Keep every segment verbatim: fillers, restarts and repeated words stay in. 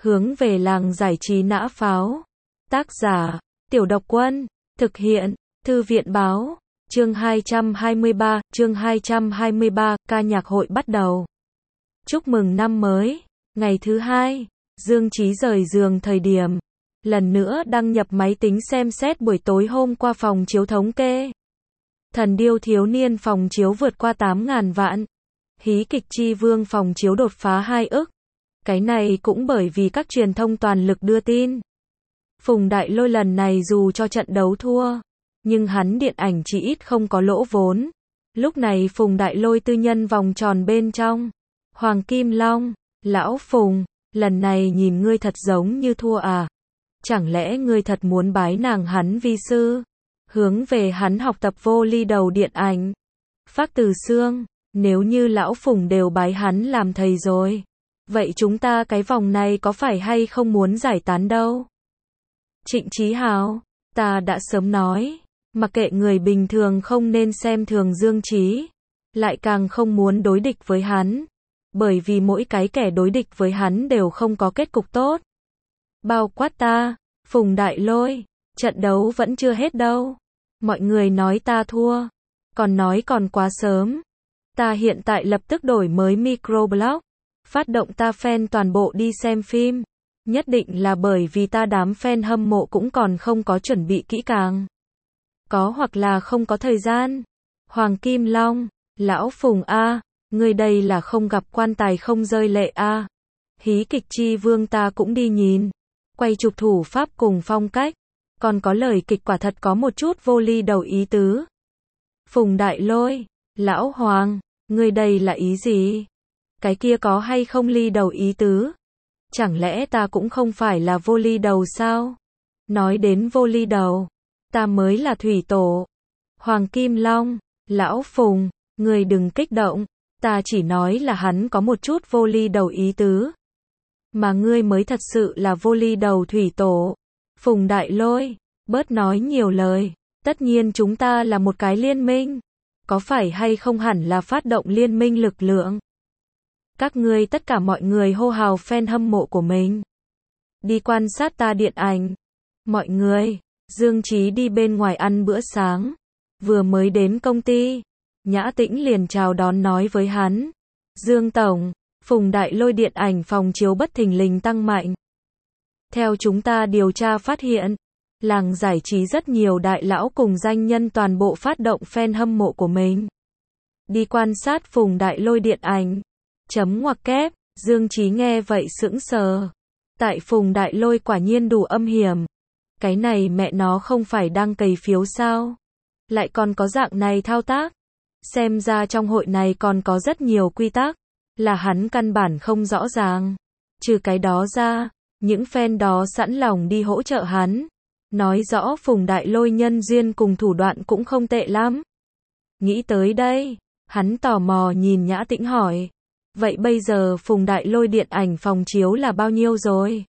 hướng về làng giải trí nã pháo. Tác giả, Tiểu Độc Quân, thực hiện, Thư viện Báo, chương hai trăm hai mươi ba, chương hai trăm hai mươi ba, ca nhạc hội bắt đầu. Chúc mừng năm mới, ngày thứ hai, Dương Chí rời giường thời điểm, lần nữa đăng nhập máy tính xem xét buổi tối hôm qua phòng chiếu thống kê. Thần Điêu Thiếu Niên phòng chiếu vượt qua tám ngàn vạn. Hí kịch Chi Vương phòng chiếu đột phá hai ức. Cái này cũng bởi vì các truyền thông toàn lực đưa tin. Phùng Đại Lôi lần này dù cho trận đấu thua, nhưng hắn điện ảnh chỉ ít không có lỗ vốn. Lúc này Phùng Đại Lôi tư nhân vòng tròn bên trong. Hoàng Kim Long, lão Phùng, lần này nhìn ngươi thật giống như thua à? Chẳng lẽ ngươi thật muốn bái nàng hắn vi sư? Hướng về hắn học tập vô ly đầu điện ảnh. Phác Từ Xương, nếu như lão Phùng đều bái hắn làm thầy rồi, vậy chúng ta cái vòng này có phải hay không muốn giải tán đâu? Trịnh Chí Hào, ta đã sớm nói, mặc kệ người bình thường không nên xem thường Dương Chí, lại càng không muốn đối địch với hắn, bởi vì mỗi cái kẻ đối địch với hắn đều không có kết cục tốt. Bao quát ta, Phùng Đại Lôi, trận đấu vẫn chưa hết đâu. Mọi người nói ta thua, còn nói còn quá sớm. Ta hiện tại lập tức đổi mới microblog, phát động ta fan toàn bộ đi xem phim. Nhất định là bởi vì ta đám fan hâm mộ cũng còn không có chuẩn bị kỹ càng. Có hoặc là không có thời gian. Hoàng Kim Long, lão Phùng A, người đây là không gặp quan tài không rơi lệ A. Hí kịch Chi Vương ta cũng đi nhìn. Quay chụp thủ pháp cùng phong cách. Còn có lời kịch quả thật có một chút vô ly đầu ý tứ. Phùng Đại Lôi, lão Hoàng, người đây là ý gì? Cái kia có hay không ly đầu ý tứ? Chẳng lẽ ta cũng không phải là vô ly đầu sao? Nói đến vô ly đầu, ta mới là thủy tổ. Hoàng Kim Long, lão Phùng, người đừng kích động, ta chỉ nói là hắn có một chút vô ly đầu ý tứ. Mà ngươi mới thật sự là vô ly đầu thủy tổ. Phùng Đại Lôi, bớt nói nhiều lời, tất nhiên chúng ta là một cái liên minh. Có phải hay không hẳn là phát động liên minh lực lượng? Các ngươi tất cả mọi người hô hào fan hâm mộ của mình. Đi quan sát ta điện ảnh. Mọi người, Dương Chí đi bên ngoài ăn bữa sáng. Vừa mới đến công ty, Nhã Tĩnh liền chào đón nói với hắn. Dương Tổng, Phùng Đại Lôi điện ảnh phòng chiếu bất thình lình tăng mạnh. Theo chúng ta điều tra phát hiện, làng giải trí rất nhiều đại lão cùng danh nhân toàn bộ phát động fan hâm mộ của mình. Đi quan sát Phùng Đại Lôi điện ảnh. Chấm ngoặc kép, Dương Chí nghe vậy sững sờ. Tại Phùng Đại Lôi quả nhiên đủ âm hiểm. Cái này mẹ nó không phải đang cày phiếu sao? Lại còn có dạng này thao tác. Xem ra trong hội này còn có rất nhiều quy tắc, là hắn căn bản không rõ ràng. Trừ cái đó ra, những fan đó sẵn lòng đi hỗ trợ hắn. Nói rõ Phùng Đại Lôi nhân duyên cùng thủ đoạn cũng không tệ lắm. Nghĩ tới đây, hắn tò mò nhìn Nhã Tĩnh hỏi. Vậy bây giờ Phùng Đại Lôi điện ảnh phòng chiếu là bao nhiêu rồi?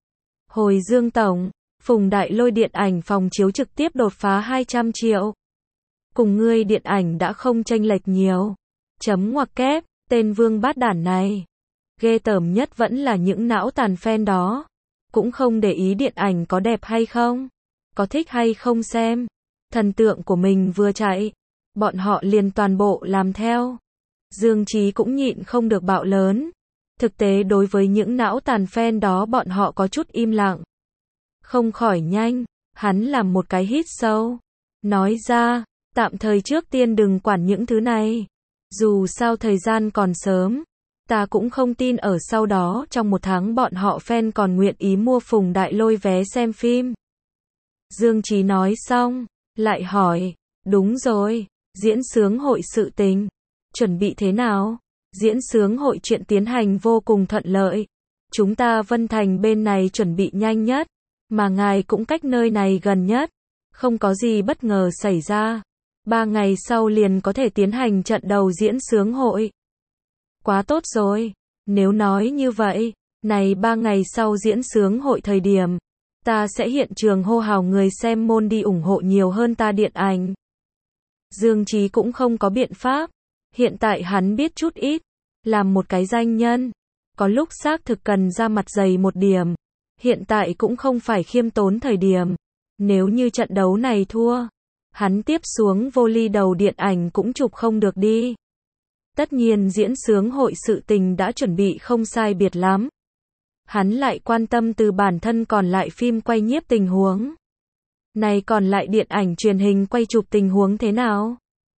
Hồi Dương Tổng, Phùng Đại Lôi điện ảnh phòng chiếu trực tiếp đột phá hai trăm triệu. Cùng ngươi điện ảnh đã không chênh lệch nhiều. Chấm ngoặc kép, tên vương bát đản này. Ghê tởm nhất vẫn là những não tàn fan đó. Cũng không để ý điện ảnh có đẹp hay không. Có thích hay không xem. Thần tượng của mình vừa chạy. Bọn họ liền toàn bộ làm theo. Dương Chí cũng nhịn không được bạo lớn. Thực tế đối với những não tàn fan đó bọn họ có chút im lặng. Không khỏi nhanh, hắn làm một cái hít sâu. Nói ra, tạm thời trước tiên đừng quản những thứ này. Dù sao thời gian còn sớm. Ta cũng không tin ở sau đó trong một tháng bọn họ fan còn nguyện ý mua Phùng Đại Lôi vé xem phim. Dương Chí nói xong, lại hỏi, đúng rồi, diễn xướng hội sự tình. Chuẩn bị thế nào? Diễn xướng hội chuyện tiến hành vô cùng thuận lợi. Chúng ta Vân Thành bên này chuẩn bị nhanh nhất, mà ngài cũng cách nơi này gần nhất. Không có gì bất ngờ xảy ra. Ba ngày sau liền có thể tiến hành trận đầu diễn xướng hội. Quá tốt rồi. Nếu nói như vậy, này ba ngày sau diễn xướng hội thời điểm, ta sẽ hiện trường hô hào người xem môn đi ủng hộ nhiều hơn ta điện ảnh. Dương Chí cũng không có biện pháp. Hiện tại hắn biết chút ít, làm một cái danh nhân, có lúc xác thực cần ra mặt dày một điểm. Hiện tại cũng không phải khiêm tốn thời điểm. Nếu như trận đấu này thua, hắn tiếp xuống vôlei đầu điện ảnh cũng chụp không được đi. Tất nhiên diễn xướng hội sự tình đã chuẩn bị không sai biệt lắm. Hắn lại quan tâm từ bản thân còn lại phim quay nhiếp tình huống. Này còn lại điện ảnh truyền hình quay chụp tình huống thế nào?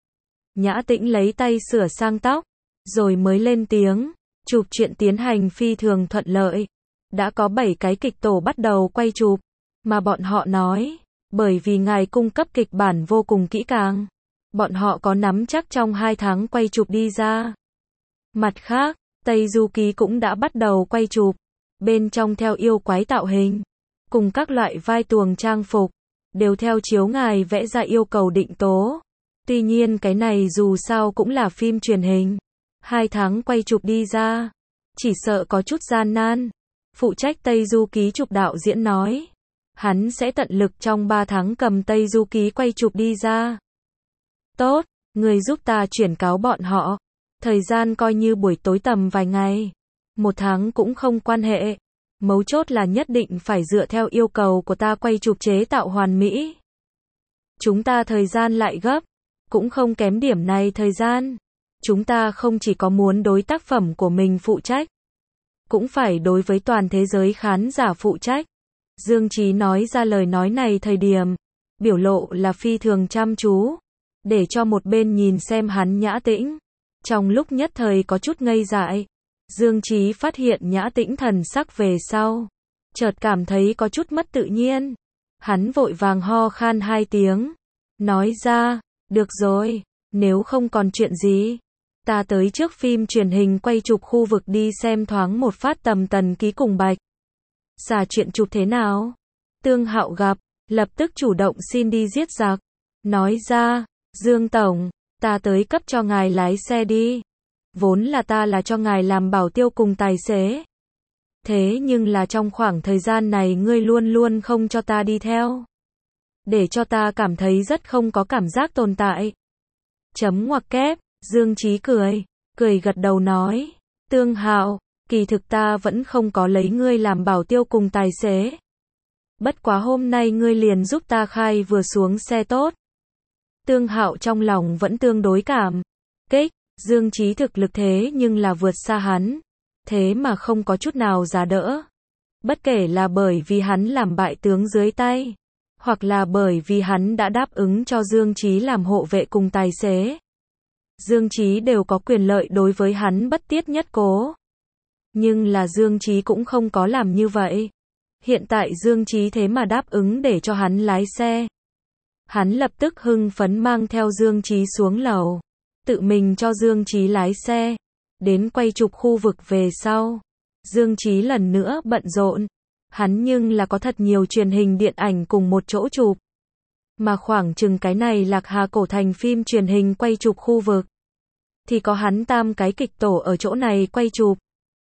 Nhã Tĩnh lấy tay sửa sang tóc, rồi mới lên tiếng, chụp chuyện tiến hành phi thường thuận lợi. Đã có bảy cái kịch tổ bắt đầu quay chụp, mà bọn họ nói, bởi vì ngài cung cấp kịch bản vô cùng kỹ càng, bọn họ có nắm chắc trong hai tháng quay chụp đi ra. Mặt khác, Tây Du Ký cũng đã bắt đầu quay chụp, bên trong theo yêu quái tạo hình, cùng các loại vai tuồng trang phục, đều theo chiếu ngài vẽ ra yêu cầu định tố. Tuy nhiên cái này dù sao cũng là phim truyền hình, hai tháng quay chụp đi ra, chỉ sợ có chút gian nan. Phụ trách Tây Du Ký chụp đạo diễn nói, hắn sẽ tận lực trong ba tháng cầm Tây Du Ký quay chụp đi ra. Tốt, người giúp ta chuyển cáo bọn họ, thời gian coi như buổi tối tầm vài ngày, một tháng cũng không quan hệ, mấu chốt là nhất định phải dựa theo yêu cầu của ta quay chụp chế tạo hoàn mỹ. Chúng ta thời gian lại gấp, cũng không kém điểm này thời gian. Chúng ta không chỉ có muốn đối tác phẩm của mình phụ trách, cũng phải đối với toàn thế giới khán giả phụ trách. Dương Chí nói ra lời nói này thời điểm, biểu lộ là phi thường chăm chú, để cho một bên nhìn xem hắn Nhã Tĩnh. Trong lúc nhất thời có chút ngây dại, Dương Chí phát hiện Nhã Tĩnh thần sắc về sau, chợt cảm thấy có chút mất tự nhiên. Hắn vội vàng ho khan hai tiếng, nói ra, được rồi, nếu không còn chuyện gì, ta tới trước phim truyền hình quay chụp khu vực đi xem thoáng một phát Tầm Tần Ký cùng Bạch Xà chuyện chụp thế nào. Tương Hạo gặp, lập tức chủ động xin đi giết giặc, nói ra, Dương Tổng, ta tới cấp cho ngài lái xe đi. Vốn là ta là cho ngài làm bảo tiêu cùng tài xế. Thế nhưng là trong khoảng thời gian này ngươi luôn luôn không cho ta đi theo, để cho ta cảm thấy rất không có cảm giác tồn tại. Chấm ngoặc kép, Dương Chí cười, cười gật đầu nói, Tương Hạo, kỳ thực ta vẫn không có lấy ngươi làm bảo tiêu cùng tài xế. Bất quá hôm nay ngươi liền giúp ta khai vừa xuống xe tốt. Tương Hạo trong lòng vẫn tương đối cảm kích, Dương Chí thực lực thế nhưng là vượt xa hắn, thế mà không có chút nào giá đỡ. Bất kể là bởi vì hắn làm bại tướng dưới tay, hoặc là bởi vì hắn đã đáp ứng cho Dương Chí làm hộ vệ cùng tài xế, Dương Chí đều có quyền lợi đối với hắn bất tiết nhất cố. Nhưng là Dương Chí cũng không có làm như vậy. Hiện tại Dương Chí thế mà đáp ứng để cho hắn lái xe. Hắn lập tức hưng phấn mang theo Dương Chí xuống lầu, tự mình cho Dương Chí lái xe, đến quay chụp khu vực về sau. Dương Chí lần nữa bận rộn, hắn nhưng là có thật nhiều truyền hình điện ảnh cùng một chỗ chụp. Mà khoảng chừng cái này Lạc Hà cổ thành phim truyền hình quay chụp khu vực, thì có hắn tam cái kịch tổ ở chỗ này quay chụp.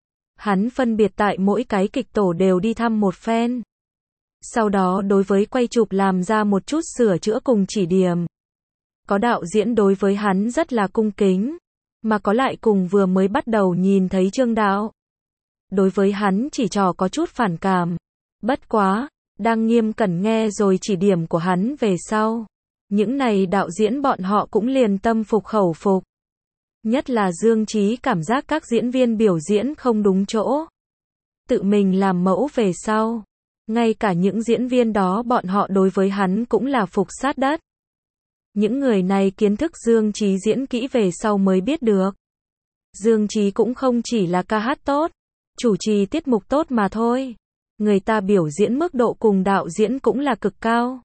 Hắn phân biệt tại mỗi cái kịch tổ đều đi thăm một phen. Sau đó đối với quay chụp làm ra một chút sửa chữa cùng chỉ điểm. Có đạo diễn đối với hắn rất là cung kính, mà có lại cùng vừa mới bắt đầu nhìn thấy Trương Đạo. Đối với hắn chỉ trò có chút phản cảm. Bất quá, đang nghiêm cẩn nghe rồi chỉ điểm của hắn về sau. Những này đạo diễn bọn họ cũng liền tâm phục khẩu phục. Nhất là Dương Chí cảm giác các diễn viên biểu diễn không đúng chỗ. Tự mình làm mẫu về sau. Ngay cả những diễn viên đó bọn họ đối với hắn cũng là phục sát đất. Những người này kiến thức Dương Chí diễn kỹ về sau mới biết được. Dương Chí cũng không chỉ là ca hát tốt, chủ trì tiết mục tốt mà thôi. Người ta biểu diễn mức độ cùng đạo diễn cũng là cực cao.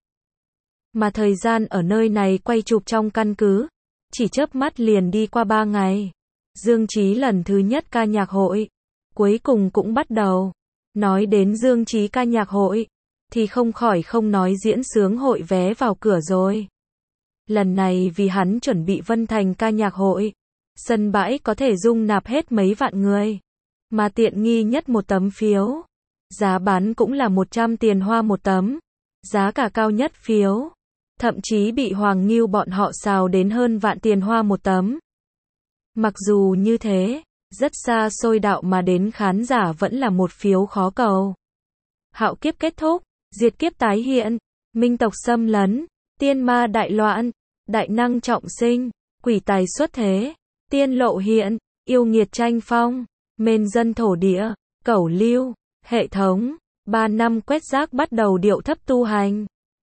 Mà thời gian ở nơi này quay chụp trong căn cứ, chỉ chớp mắt liền đi qua ba ngày. Dương Chí lần thứ nhất ca nhạc hội, cuối cùng cũng bắt đầu. Nói đến Dương Chí ca nhạc hội, thì không khỏi không nói diễn sướng hội vé vào cửa rồi. Lần này vì hắn chuẩn bị Vân Thành ca nhạc hội, sân bãi có thể dung nạp hết mấy vạn người, mà tiện nghi nhất một tấm phiếu. Giá bán cũng là một trăm tiền hoa một tấm, giá cả cao nhất phiếu. Thậm chí bị Hoàng Ngưu bọn họ xào đến hơn vạn tiền hoa một tấm. Mặc dù như thế, rất xa xôi đạo mà đến khán giả vẫn là một phiếu khó cầu. Hạo kiếp kết thúc, diệt kiếp tái hiện, minh tộc xâm lấn, tiên ma đại loạn, đại năng trọng sinh, quỷ tài xuất thế, tiên lộ hiện, yêu nghiệt tranh phong, mền dân thổ địa, cẩu lưu, hệ thống, ba năm quét rác bắt đầu điệu thấp tu hành.